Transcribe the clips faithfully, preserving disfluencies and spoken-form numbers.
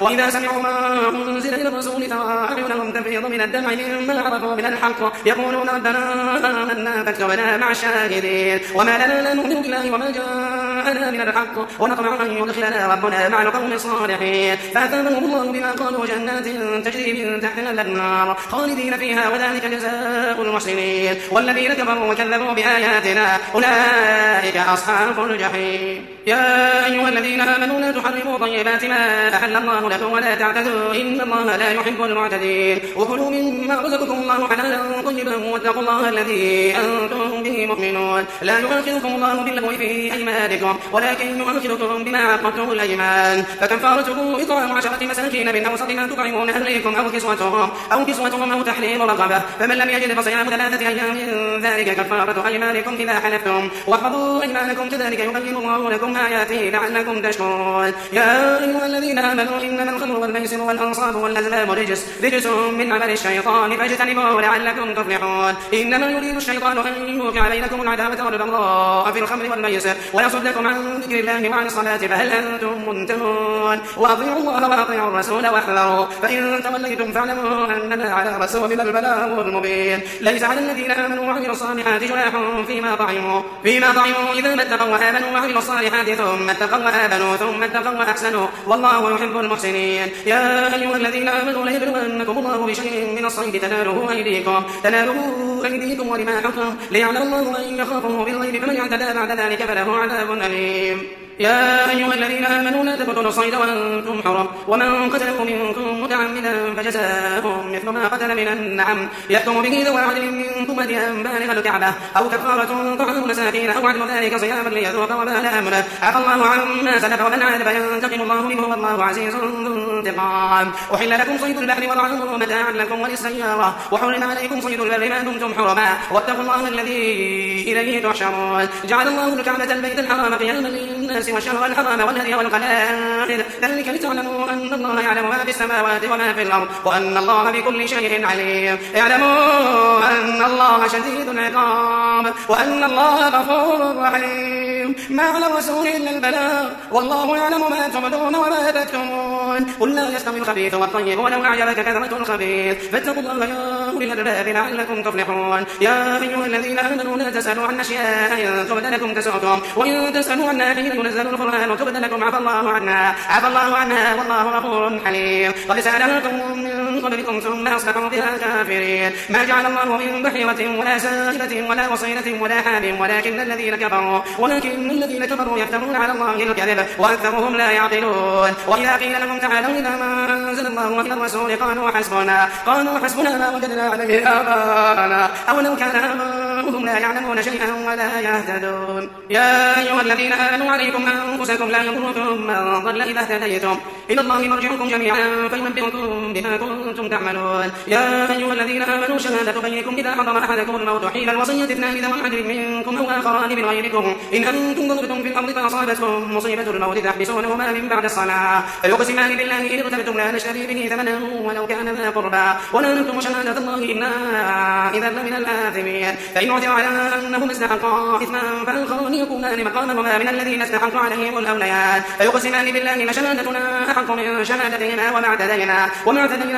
وإذا سمعوا ما أنزل إلى الرسول ترى أعينهم تفيض من الدمع مما عرفوا من الحق يقولون ربنا آمنا فاكتبنا مع الشاهدين وما لنا لا نؤمن بالله وما جاءنا من الحق ونطمع أن يدخلنا ربنا مع القوم الصالحين فأثابهم الله بما قالوا جنات تجري من تحتها الأنهار خالدين فيها وذلك جزاء المحسنين والذين كفروا وكذبوا بآياتنا أولئك أصحاب الجحيم. يا أيها الذين آمنوا لا تحرموا طيبات ما أحل الله لكم ولا تعتدوا إن الله لا يحب المعتدين وكلوا مما رزقكم الله حلالا طيبا واتقوا الله الذي أنتم به مؤمنون لا يؤاخذكم الله باللغو في أيمانكم ولكن يؤاخذكم بما عقدتم الأيمان فكفارته إطعام عشرة مساكين من أوسط ما تطعمون أهليكم أو كسوتهم أو كسوتهم أو تحرير رقبة فمن لم يجد فصيام ثلاثة أيام ذلك كفارة أيمانكم إذا حلفتم واحفظوا أيمانكم كذلك يبين الله لكم آياته لعلكم تشكرون. يا أيها الذين آمنوا إنما الخمر والميسر والأنصاب والأزلام رجس رجس من عمل الشيطان فاجتنبوه لعلكم تفلحون. إنما يريد الشيطان أن يوقع بينكم العداوة والبغضاء في الخمر والميسر ويصدكم عن ذكر الله وعن الصلاة فهل أنتم منتهون وأطيعوا الله وأطيعوا الرسول واحذروا فإن توليتم فاعلموا أنما على رسولنا البلاغ المبين. ليس على الذين آمنوا وعملوا الصالحات جناح فيما طعموا فيما طعموا إذا ما اتقوا وآمنوا وعملوا الصالحات ثم اتقوا وآمنوا ثم اتقوا وأحسنوا والله يحب المحسنين. يا أيها الذين آمنوا ليبلونكم الله بشيء من الصيد تناله أيديكم تناله أيديكم ورماحكم ليعلم الله من يخافه بالغيب فمن اعتدى بعد ذلك فله عذاب أليم. يا أيها الذين آمنوا لا تقتلوا الصيد وأنتم حرم ومن قتله منكم متعمدا فجزاء مثل ما قتل من النعم يحكم به ذو عدل منكم هديا بالغ الكعبة أو كفارة طعام مساكين أو عدل ذلك صياما ليذوق وبال أمره عفى الله عما سلف ومن عاد فينتقم الله منه والله عزيز ذو انتقام. أحل لكم صيد البحر وطعامه متاعا لكم وللسيارة وحرم عليكم صيد البر ما دمتم حرما واتقوا الله الذي إليه تحشرون. جعل الله الكعبة البيت الحرام قياما للناس والشهر الحرام والهدي والقلائد ذلك لتعلموا أن الله يعلم ما في السماوات وما في الأرض وأن الله بكل شيء عليم. اعلموا أن الله شديد العقاب وأن الله غفور رحيم. ما على الرسول إلا البلاغ والله يعلم ما تبدون وما تكتمون. قل لا يستوي الخبيث والطيب ولو أعجبك كثرة الخبيث فاتقوا الله يا أولي الألباب لعلكم تفلحون. يا أيها الذين آمنوا لا تسألوا عن أشياء إن تبد لكم تسؤكم وإن تسألوا عنها حين ينزل القرآن تبد لكم عفى الله عنها عفى الله عنها والله غفور حليم. قد سألكم من قبلكم ثم أصبحوا بها كافرين. ما جعل الله من بحيرة ولا سائلة ولا وصيلة ولا حام ولكن الذين كفروا ولكن الذين كفروا يفترون على الله الكذب وأكثرهم لا يعقلون. وإذا قيل لهم تعالوا إلى ما أنزل الله وإلى الرسول قالوا حسبنا قالوا حسبنا ما وجدنا عليه آباءنا أولو كان آباؤهم لا يعلمون شيئا ولا يهتدون. يا أيها الذين آمنوا عليكم أنفسكم لا يضركم من ضل إذا اهتديتم إلى الله مرجعكم جميعا فينبئكم بما كنتم تعملون. يا أيها الذين آمنوا شهادة بينكم إذا حضر أحدكم الموت حين الوصية اثنان ذوي عدل منكم أو آخران من غيركم إن أنتم ضربتم في الأرض فأصابتكم مصيبة الموت تحبسونهما من بعد الصلاة فيقسمان بالله إن ارتبتم لا نشتري به ثمنا ولو كان ذا قربى ولا نكتم شهادة الله إنا إذا لمن الآثمين. فإن عثر على أنهما استحقا إثما فآخران يكونان مقامهما من الذين استحقوا عليهم الأوليان فيقسمان بالله لشهادتنا أحق من شهادتهما وما اعتدينا وما اعتدينا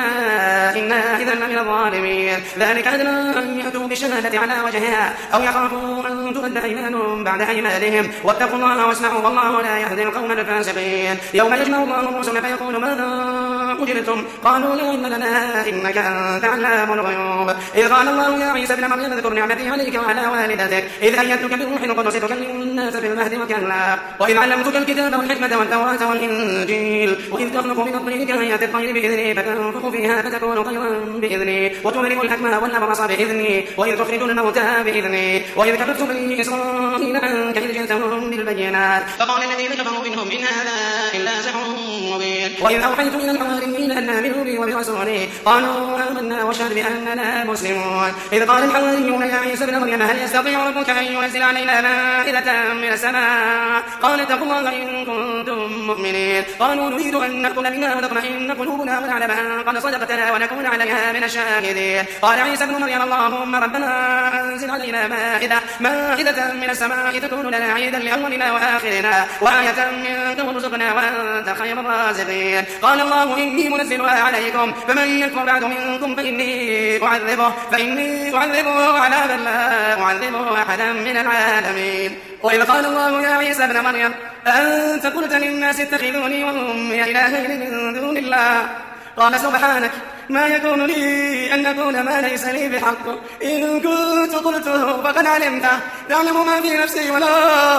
إنا إذا لمن الظالمين. ذلك أدنى أن يأتوا بالشهادة على وجهها أو يخافوا أن تبد أيمان بعد أيمانهم واتقوا الله واسمعوا والله لا يهدي القوم الفاسقين. يوم يجمع الله الرسل فيقول ماذا أجرتم قالوا لا علم لنا إنك أنت علام الغيوب. إذ قال الله يا عيسى ابن مريم اذكر نعمتي عليك وعلى والدتك إذ أيدتك بالروح القدس تكلم الناس في المهد وكهلا وإذ علمتك الكتاب والحكمة والتوراة والإنجيل وإذ تخلق من الطين كهيئة الطير بإذني فتنفخ فيها فتكون طيرا بإذني وتبرئ الحكمة والأبرص بإذني وإذ تخرج الموتى بإذني وإذ كفرت بني إسرائيل عنك إذ جئتهم بالبينات فقال الذين كفروا منهم إن هذا إلا سحر مبين. وإذ أوحيت إلى الحواريين أن آمنوا بي وبرسولي قالوا آمنا واشهد بأننا مسلمون. إذ قال الحواريون يا عيسى ابن مريم هل يستطيع ربك أن ينزل علينا مائدة من السماء قال اتقوا الله إن كنتم مؤمنين. قالوا نريد أن نأكل منها وتطمئن قلوبنا ونعلم أن قد صدقتنا ونكون عليها من الشاهدين. قال عيسى ابن مريم اللهم ربنا أنزل علينا مائدة مائدة من السماء تكون لنا عيدا لأولنا وآخرنا وآية منك وارزقنا وأنت خير الرازقين. قال الله إني منزلها عليكم فمن يكفر بعد منكم فإني أعذبه فإني أعذبه عذابا لا أعذبه أحدا من العالمين. وإذ قال الله يا عيسى ابن مريم أنت قلت للناس اتخذوني وأمي إلهين من دون الله قال سبحانك ما يكون لي أن أقول ما ليس لي بحق إن كنت قلته فقد علمته تعلم ما في نفسي ولا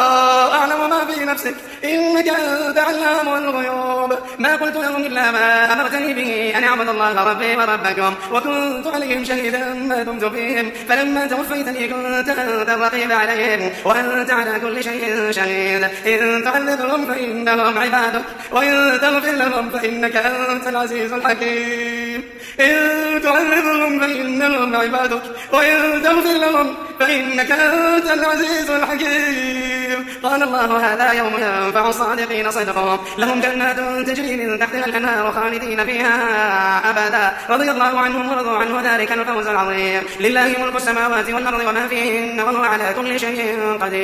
أعلم ما في نفسك إنك أنت علام الغيوب. ما قلت لهم إلا ما أمرتني به أن أعبد الله ربي وربكم وكنت عليهم شهيدا ما دمت فيهم فلما توفيتني كنت أنت الرقيب عليهم وأنت على كل شيء شهيد. إن تعذبهم فإنهم عبادك وإن تغفر لهم فإنك أنت العزيز الحكيم. إن تعذبهم فإنهم عبادك وإن تغفر لهم فإنك أنت العزيز الحكيم. قال الله هذا يوم ينفع الصادقين صدقهم لهم جنات تجري من تحتها الأنهار خالدين فيها أبدا رضي الله عنهم ورضوا عنه ذلك الفوز العظيم. لله ملك السماوات والأرض وما فيهن وهو على كل شيء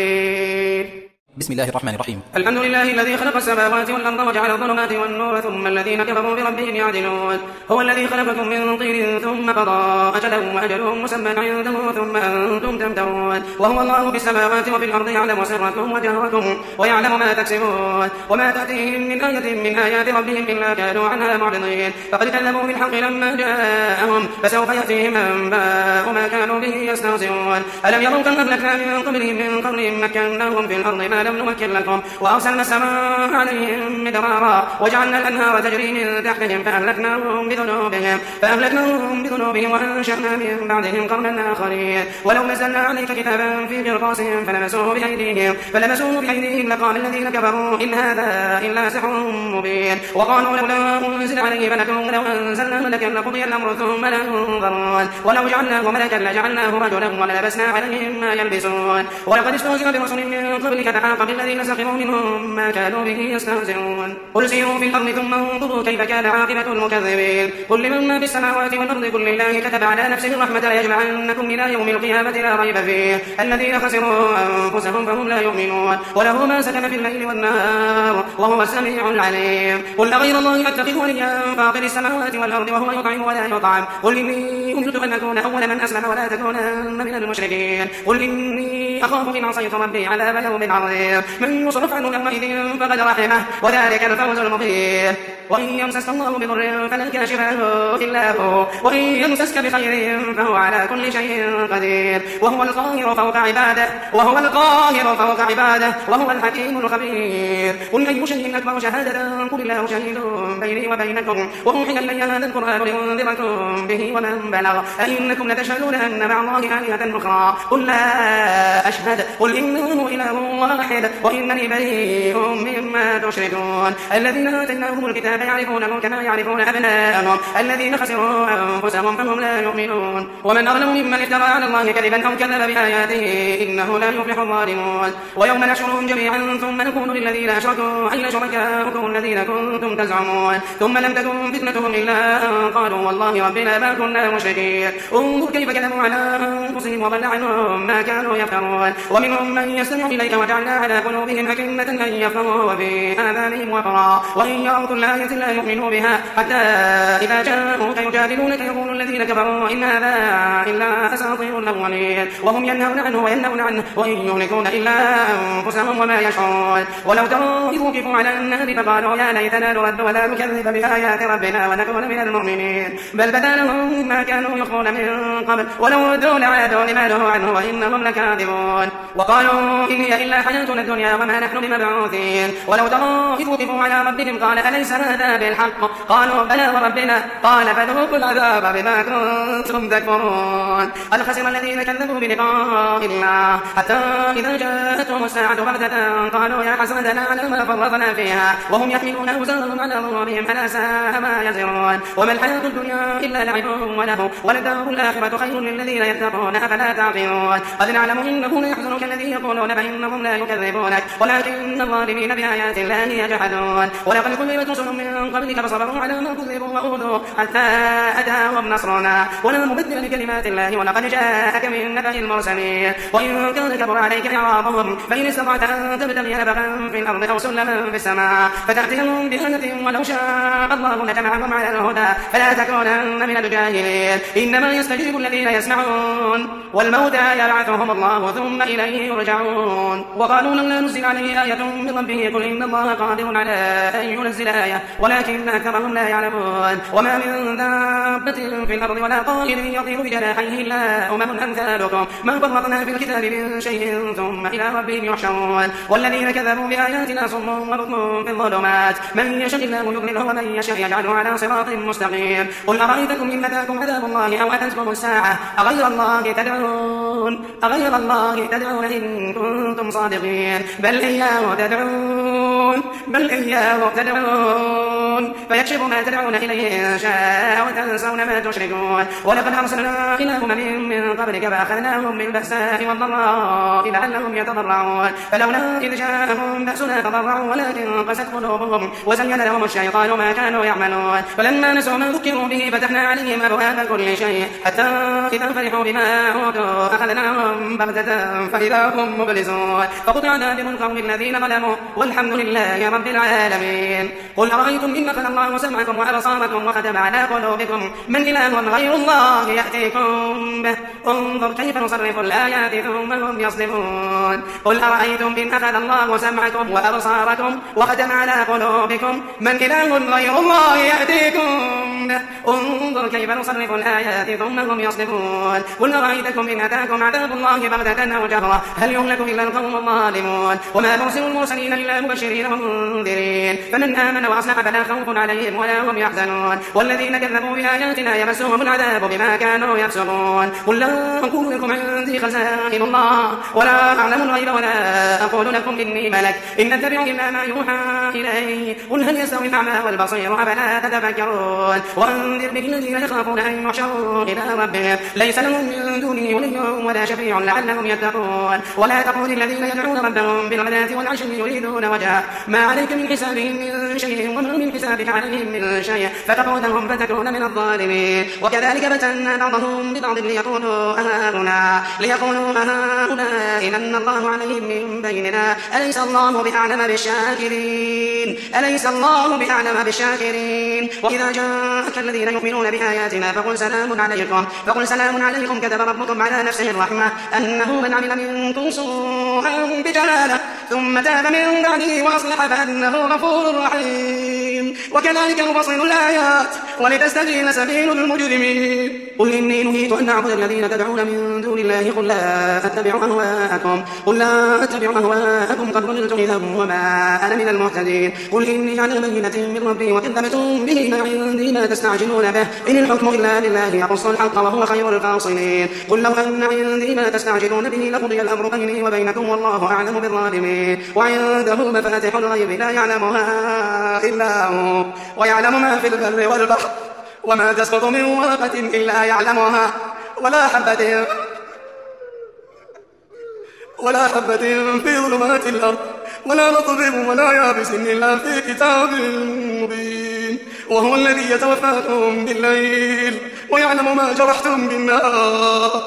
قدير. بسم الله الرحمن الرحيم. الحمد لله الذي خلق السماوات والأرض وجعل الظلمات والنور ثم الذين كفروا بربهم يعدلون. هو الذي خلقكم من طين ثم قضى أجلهم وأجلهم مسمى عنده ثم أنتم تمترون. وهو الله في السماوات وفي الأرض يعلم سركم وجهركم ويعلم ما تكسبون وما تأتيهم من آية من آيات ربهم إلا كانوا عنها معرضين. فقد كذبوا بالحق لما جاءهم فسوف يأتيهم أنباء ما كانوا به يستهزئون. ألم يروا كم أهلكنا من قبلهم من قرن مكناهم في الأرض ما لم نمكن لكم وأرسلنا السماء عليهم مدرارا وجعلنا الأنهار تجري من تحتهم فأهلكناهم بذنوبهم فأهلكناهم بذنوبهم وأنشأنا من بعدهم قرنا آخرين. ولو نزلنا عليك كتابا في قرطاس فلمسوه بأيديهم فلمسوه بأيديهم لقال الذين كفروا إن هذا إلا سحر مبين. وقالوا لولا أنزل عليه ملك ولو أنزلنا ملكا لقضي الأمر ثم لا ينظرون ولو جعلناه ملكا لجعلناه رجلا وللبسنا عليهم ما يلبسون. ولقد استهزئ برسل من قبلك فحاق بالذين سخروا منهم ما كانوا به يستهزئون. قل سيروا في الأرض ثم انظروا كيف كان عاقبة المكذبين. قل لمن ما في السماوات والأرض قل لله كتب على نفسه الرحمة ليجمعنكم إلى يوم القيامة لا ريب فيه الذين خسروا أنفسهم فهم لا يؤمنون. وله ما سكن في الليل والنهار وهو السميع العليم. قل أغير الله أتخذ وليا فاطر السماوات والأرض وهو يطعم ولا يطعم. قل إني أمرت أن أكون أول من أسلم ولا تكونن من المشركين. قل إني أخاف إن عصيت ربي عذاب يوم عظيم. من يصرف عنه يومئذ فقد رحمه وذلك الفوز المبين. وإن يمسسك الله بضر فلا كاشف له إلا هو وإن يمسسك بخير فهو على كل شيء قدير. وهو القاهر فوق عباده وهو القاهر فوق عباده وهو الحكيم الخبير. قل أي شيء أكبر شهادة قل الله شهيد بيني وبينكم وأوحي إلي هذا القرآن لأنذركم به ومن بلغ أئنكم لتشهدون أن مع الله آلهة أخرى قل لا أشهد قل إنه إله واحد وإنني بريء مما تشركون. الذين آتيناهم الكتاب يعرفونه كما يعرفون أبناءهم الذين خسروا أنفسهم فهم لا يؤمنون. ومن أظلم ممن افترى على الله كذبا أو كذب بآياته إنه لا يفلح الظالمون. ويوم نحشرهم جميعا ثم نقول للذين أشركوا أين شركاؤكم الذين كنتم تزعمون ثم لم تكن فتنتهم إلا أن قالوا والله ربنا ما كنا مشركين. انظر كيف كذبوا على أنفسهم وضل عنهم ما كانوا يفترون. ومنهم من يستمع إليك وجعلنا على قلوبهم أكنة أن يفقهوا وفي آذانهم وقرا وإن يروا كل آية لا يؤمنوا بها حتى إذا جاءوك يجادلونك يقول الذين كفروا إن هذا إلا أساطير الأولين وهم ينهون عنه وينهون عنه وإن يهلكون إلا أنفسهم وما يشعرون. ولو تروا إذ وقفوا على النار فقالوا يا ليتنا نرد ولا نكذب بآيات ربنا ونكون من المؤمنين بل بدا لهم ما كانوا يخفون من قبل ولو ردوا لعادوا لما نهوا عنه وإنهم لكاذبون. وقالوا إن هي إلا حياتنا الدنيا وما نحن بمبعوثين. ولو تروا إذ وقفوا على ربهم قال أليس هذا بالحق قالوا بلى وربنا قال فذوقوا العذاب بما كنتم تكفرون. قد خسر الذين كذبوا بلقاء الله حتى إذا جاءتهم الساعة بغتة قالوا يا حسرتنا على ما فرطنا فيها وهم يحملون أوزارهم على ظهورهم ألا ساء ما يزرون. وما الحياة الدنيا إلا لعب وله وللدار الآخرة خير للذين يتقون أفلا تعقلون. قد نعلم إنه ليحزنك الذي يقولون فإنهم لا يكذبونك ولكن الظالمين بآيات الله يجحدون. ولقد كذبت رسل من من قبلك فصبروا على ما كذبوا وأوذوا حتى أتاهم نصرنا ولا مبدل لكلمات الله ولقد جاءك من نبأ المرسلين وإن كان كبر عليك إعراضهم فإن استطعت أن تبتغي نفقا في الأرض أو سلما في السماء فتأتيهم بآية ولو شاء الله لجمعهم على الهدى فلا تكونن من الجاهلين إنما يستجيب الذين يسمعون والموتى يبعثهم الله ثم إليه يرجعون وقالوا لولا نزل عليه آية من ربه قل إن الله قادر على أن ينزل آية ولكن أكثرهم لا يعلمون وما من دابة في الأرض ولا طائر يطير بجناحيه إلا أمم أمثالكم ما فرطنا في الكتاب من شيء ثم إلى ربهم يحشرون والذين كذبوا بآياتنا صم وبكم في الظلمات من يشاء الله يضلله ومن يشاء يجعله على صراط مستقيم قل أرأيتكم إن أتاكم عذاب الله أو أتتكم الساعة أغير الله تدعون أغير الله تدعون إن كنتم صادقين بل إياه تدعون بل إياه تدعون فيكشف ما تدعون إليه إن شاء وتنسون ما تشركون ولقد أرسلنا إلى أمم من قبلك فأخذناهم بالبأساء والضراء لعلهم يتضرعون فلولا إذ جاءهم بأسنا تضرعوا ولكن قست قلوبهم وزين لهم الشيطان ما كانوا يعملون فلما نسوا ما ذكروا به فتحنا عليهم أبواب كل شيء حتى إذا فرحوا بما أوتوا أخذناهم بغتة فإذا هم مبلسون فقطع دابر القوم الذين ظلموا والحمد لله رب العالمين قل أرأيتم إن أخذ الله سمعكم وأبصاركم وختم على قلوبكم من إله غير الله يأتيكم به انظر كيف نصرف الآيات ثم هم يصدفون قل أرأيتم إن أخذ الله سمعكم وأبصاركم وختم على قلوبكم من إله غير الله يأتيكم به انظر كيف نصرف الآيات ثم هم يصدفون قل أرأيتكم إن أتاكم عذاب الله بغتة أو جهرة هل يهلك إلا القوم الظالمون وما نرسل المرسلين إلا مبشرين ومنذرين فمن آمن وأصلح فلا خوف عليهم ولا هم يحزنون والذين كذبوا بآياتنا يمسهم العذاب بما كانوا يفسقون قل لا أقول لكم عندي خزائن الله ولا أعلم الغيب ولا أقول لكم إني ملك إن أتبع إلا ما يوحى إلي قل هل يستوي الأعمى والبصير أفلا تتفكرون وأنذر به الذين يخافون أن يحشروا إلى ربهم ليس لهم من دونه ولي ولا شفيع لعلهم يتقون ولا تقول الذين يدعون ربهم بالغداة والعشي يريدون وجهه ما عليك من حسابهم من شيء وما من حسابك عليهم من شيء فتقودهم فتكون من الظالمين وكذلك فتنا بعضهم ببعض ليقولوا أهؤلاء ليقولوا أهؤلاء من الله عليهم من بيننا أليس الله بأعلم بالشاكرين أليس الله بأعلم بالشاكرين وإذا جاءك الذين يؤمنون بآياتنا فقل سلام عليكم فقل سلام عليكم كتب ربكم على نفسه الرحمة أنه من عمل منكم سوءا بجهالة ثم تاب من بعده وأصلح فأنه غفور رحيم وكذلك نفصل الآيات ولتستبين سبيل المجرمين قل إني نهيت أن أعبد الذين تدعون من دون الله قل لا أتبع أهواءكم قل لا أتبع أهواءكم قد ضللت إذا وما أنا من المهتدين قل إني على بينة من ربي وكذبتم به ما عندي ما تستعجلون به إن الحكم إلا لله يقص الحق وهو خير الفاصلين قل لو أن عندي ما تستعجلون به لقضي الأمر بيني وبينكم والله أعلم بالظالمين وعنده مفاتح الغيب لا يعلمها إلا هو ويعلم ما في البر والبحر وما تسقط من ورقة إلا يعلمها ولا حبة ولا حبة في ظلمات الأرض ولا رطب ولا يابس إلا في كتاب مبين وهو الذي يتوفاكم بالليل ويعلم ما جرحتم بالنهار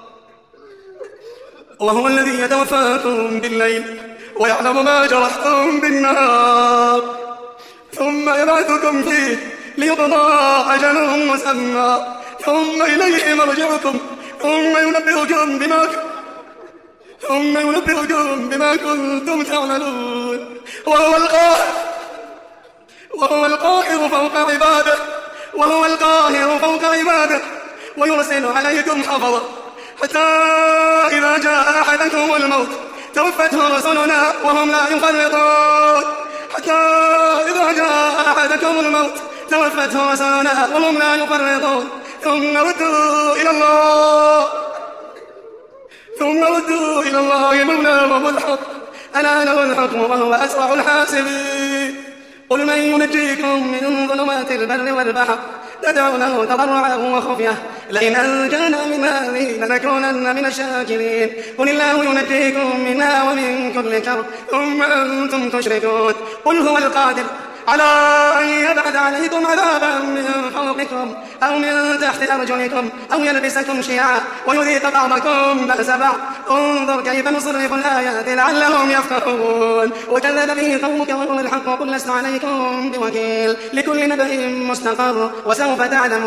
وهو الذي يتوفاكم بالليل ويعلم ما جرحتم بالنهار ثم يبعثكم فيه ليقضى أجل مسمى ثم إليه مرجعكم ثم ينبئكم بما ثم ينبئكم بما كنتم تعملون وهو القاهر وهو القاهر فوق عباده وهو القاهر فوق عباده ويرسل عليكم حفظا حتى إذا جاء أحدكم الموت توفته رسلنا وهم لا يفرطون حتى إذا جاء أحدكم الموت توفته رسلنا وهم لا يفرطون ثم ردوا إلى الله ثم ردوا إلى الله مولاهم الحق ألا له الحكم وهو أسرع الحاسبين قل من ينجيكم من ظلمات البر والبحر تدعونه تضرعا وخفية لئن أنجانا من هذه لنكونن من الشاكرين قل الله ينجيكم منها ومن كل كرب ثم أنتم تشركون قل هو القادر على أن يبعث عليكم عذابا من فوقكم أو من تحت أرجلكم أو يلبسكم شيعا ويذيق بعضكم بأس بعض انظر كيف نصرف الآيات لعلهم يفقهون وكذب به قومك وهو الحق وقل لست عليكم بوكيل لكل نبأ مستقر وسوف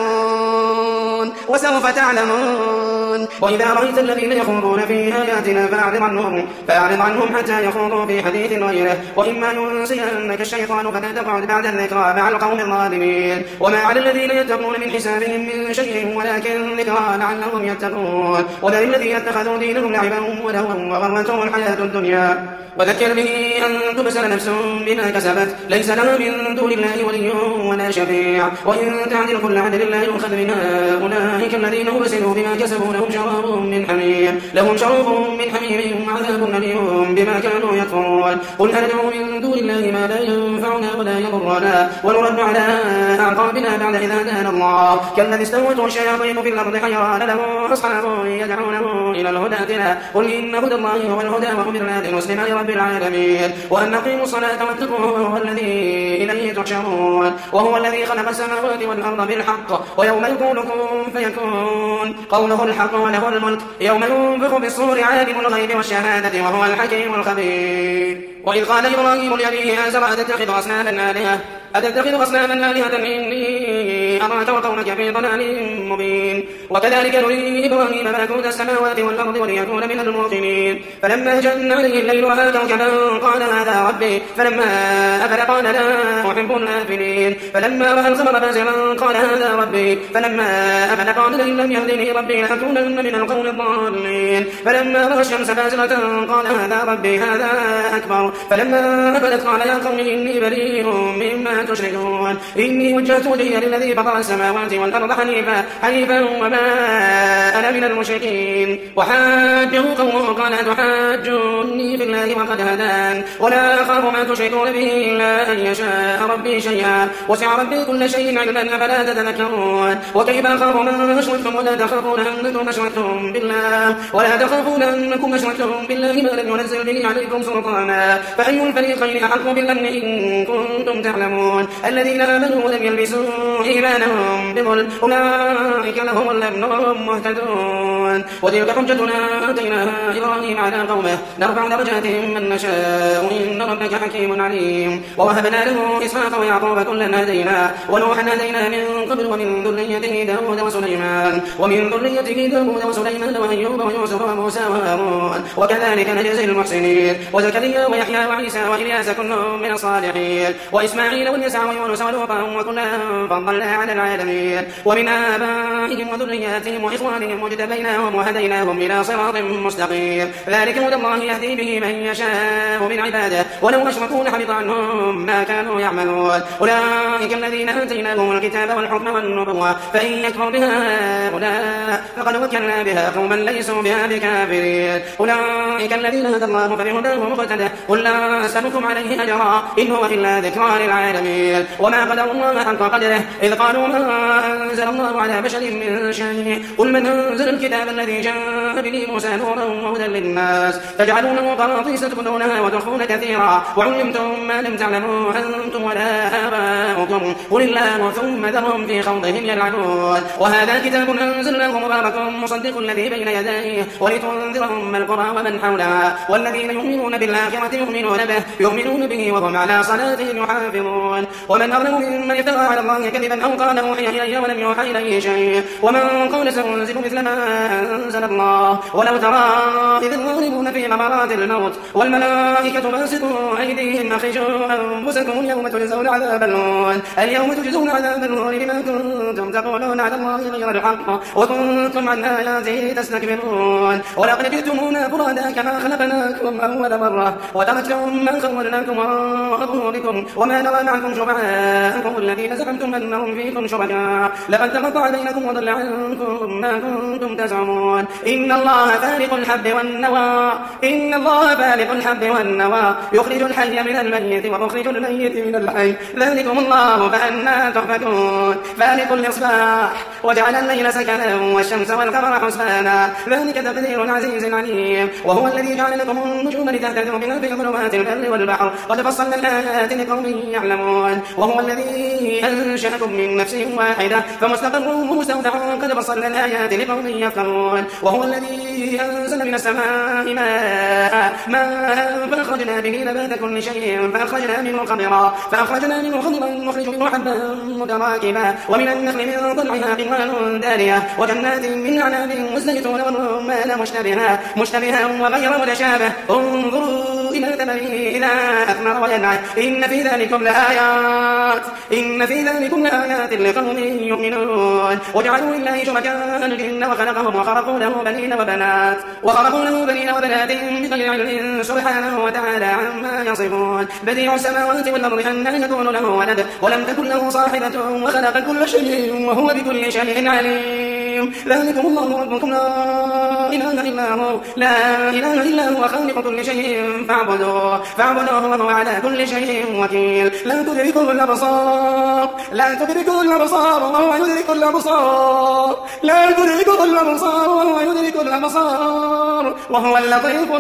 تعلمون وسوف تعلمون وإذا رأيت الذين يخوضون في آياتنا فأعرض عنهم فأعرض عنهم حتى يخوضوا في حديث غيره وإما ينسينك الشيطان فلا تقعد بعد الذكرى مع القوم الظالمين وما على الذين يتقون من حسابهم من شيء ولكن ذكرى لعلهم يتقون وذل الذين اتخذوا دينهم لعبا ولهوا وغرتهم الحياة الدنيا وذكر به أن تبسل نفس بما كسبت ليس لها من دون الله ولي ولا شفيع وإن تعدل كل عدل لا يؤخذ منها أولئك الذين أبسلوا بما كسبوا لهم شراب من حميم لهم شراب من حميم وعذاب أليم بما كانوا يكفرون قل هل ندعو من دون الله ما لا ينفعنا ولا يضرنا ونرد على أعقابنا بعد إذ هدانا الله كالذي استهوته الشياطين في الأرض حيران له أصحاب يدعونه إلى الهدى ائتنا قل إن هدى الله هو الهدى وأمرنا لنسلم لرب العالمين وأن أقيموا الصلاة واتقوه وهو الذي إليه تحشرون وهو الذي خلق السماوات والأرض بالحق ويوم يقول كن فيكون قوله الحق وله الملك يوم ينفخ بالصور عالم الغيب والشهادة وهو الحكيم الخبير وإذ قال إبراهيم لأبيه آزر أتتخذ أصناما آلهة أتتخذ أصناما آلهة إني أراك وقومك في ضلال مبين وكذلك نري إبراهيم ملكوت السماوات والأرض وليكون من الموقنين فلما جن عليه الليل رأى كوكبا قال هذا ربي فلما أفل قال لا أحب الآفلين فلما رأى القمر بازغا قال هذا ربي فلما أفل قال لئن لم يهدني ربي لأكونن من القوم الضالين فلما رأى الشمس بازغة قال هذا ربي هذا أكبر فلما أفلت قال يا قوم إني بريء مما تشركون إني وجهت وجهي للذي فطر السماوات والأرض حنيفا حنيفا وما أنا من المشركين وحاجه قومه قال أتحاجوني في الله وقد هدان ولا أخاف ما تشركون به إلا أن يشاء ربي شيئا وسع ربي كل شيء علما فلا تتذكرون وكيف أخاف من أشركتم ولا تخافون أنكم أشركتم بالله ولا تخافون أنكم أشركتم بالله ما لم ينزل به عليكم سلطانا فأي الفريقين أحق بالأمن إن كنتم تعلمون الذين آمنوا ولم يلبسوا إيمانهم بظلم أولئك لهم الأمن وهم مهتدون وتلك حجتنا آتيناها إبراهيم على قومه نرفع درجات من نشاء إن ربك حكيم عليم ووهبنا له إسحاق ويعقوب كلا هدينا ونوحا هدينا من قبل ومن ذريته داود وسليمان ومن ذريته داود وسليمان وأيوب ويوسف وموسى وهارون وكذلك نجزي المحسنين وزكريا ويحيى وعيسى وإلياس كل من الصالحين وإسماعيل واليسع ويونس ولوطا وكلا فضلنا على العالمين ومن آبائهم وذرياتهم وإخوانهم واجتبيناهم وهديناهم إلى صراط مستقيم ذلك هدى الله يهدي به من يشاء من عباده ولو أشركوا لحبط عنهم ما كانوا يعملون أولئك الذين آتيناهم الكتاب والحكم والنبوة فإن يكفر بها هؤلاء فقد وكلنا بها قوما ليسوا بها بكافرين أولئك الذين هدى الله فبهداه مقتدى قل لا أسألكم عليه أجرا إن هو إلا ذكرى للعالمين وما قدروا الله حق قدره إذ قالوا ما أنزل الله على بشر من شيء قل من أنزل الكتاب الذي جاء به موسى نورا وهدى للناس تجعلونه قراطيس تبدونها وتخفون كثيرا وعلمتم ما لم تعلموا أنتم ولا آباؤكم قل الله ثم ذرهم في خوضهم يلعبون وهذا كتاب أنزلناه مبارك مصدق الذي بين يديه ولتنذر أم القرى ومن حولها والذين يؤمنون بالآخرة يؤمنون به يؤمنون به وهم على صلاتهم يحافظون ومن أظلم ممن افترى على الله كذبا أو قال أوحي إلي ولم يوحى إليه شيء ومن قال سأنزل مثل ما أنزل الله ولو ترى إذ الظالمون في غمرات الموت والملائكة باسطوا أيديهم أخرجوا أنفسكم اليوم تجزون عذاب الهون اليوم تجزون عذاب الهون بما كنتم تقولون على الله غير الحق وكنتم عن آياته تستكبرون ولقد جئتمونا فرادا كما خلقناكم أول مرة وتركتم ما خولناكم وراء ظهوركم وما نرى معكم شفعاءكم الذين زعمتم أنهم فيكم دونكم شركاء لقد تقطع بينكم وضل عنكم ما كنتم تزعمون إن الله فالق الحب والنوى إن الله فالق الحب والنوى يخرج الحي من الميت ومخرج الميت من الحي ذلكم الله فأنى تؤفكون فالق الإصباح وجعل الليل سكنا والشمس والقمر حسبانا ذلك تقدير العزيز العليم وهو الذي جعل لكم النجوم لتهتدوا بها في ظلمات البر والبحر قد فصلنا الآيات لقوم يعلمون وهو الذي أنشأكم من نفس واحدة فمستقر ومستودع قد فصلنا الآيات لقوم يفقهون وهو الذي أنزل من السماء ماء ماء فأخرجنا به نبات كل شيء فأخرجنا منه خضرا فأخرجنا منه خضرا نخرج منه حبا متراكبا ومن النخل من طلعها قنوان دانية وجنات من أعناب والزيتون والرمان مشتبها مشتبها وغير متشابه انظروا إلى ثمره إذا أثمر وينعى إن في ذلكم لآيات إن في ذلكم لآيات لقوم يؤمنون وجعلوا لله شركاء الجن وخلقهم وخرقوا له بنين وبنات وخرقوا له بنين وبنات بغير علم سبحانه وتعالى عما يصفون بديع السماوات والأرض أنى يكون له ولد ولم تكن له صاحبة وخلق كل شيء وهو بكل شيء عليم ذلكم الله ربكم لا إله إلا هو لا إله إلا هو خالق كل شيء فاعبدوه فاعبدوه وهو على كل شيء وكيل لا تدركه الأبصار لا تدركه الأبصار وهو يدرك الأبصار لا تدركه الأبصار وهو يدرك الأبصار وهو اللطيف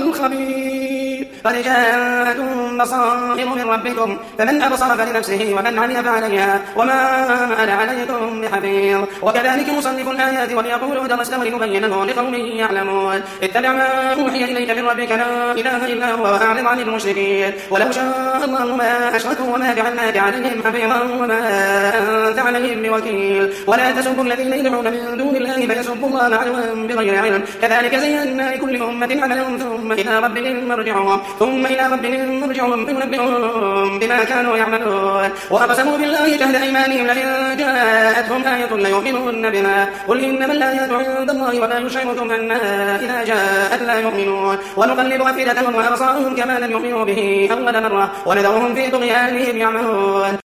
الخبير قد جاءكم بصائر من ربكم فمن أبصر فلنفسه ومن عمل فعليها وما أنا عليكم بحفيظ وكذلك نصنف الآيات وليقولوا درسنا ولنبينه لقوم يعلمون اتبع ما أوحي إليك من ربك لا إله إلا هو وأعرض عن المشركين ولو شاء الله ما أشركوا وما جعلناك عليهم حفيظا وما أنت عليهم بوكيل ولا تسبوا الذين يدعون من دون الله فيسبوا الله عدوا بغير علم كذلك زينا لكل أمة عملهم ثم إلى ربهم مرجعهم ثم إلى ربهم مرجعهم فينبئهم بما كانوا يعملون وأقسموا بالله جهد أيمانهم لئن جاءتهم آية ليؤمنون بها قل إنما الآيات عند الله ولا يشعركم أنها إذا جاءت لا يؤمنون ونقلب أفئدتهم وأبصارهم كما لم يؤمنوا به أول مرة ونذرهم في طغيانهم يعمهون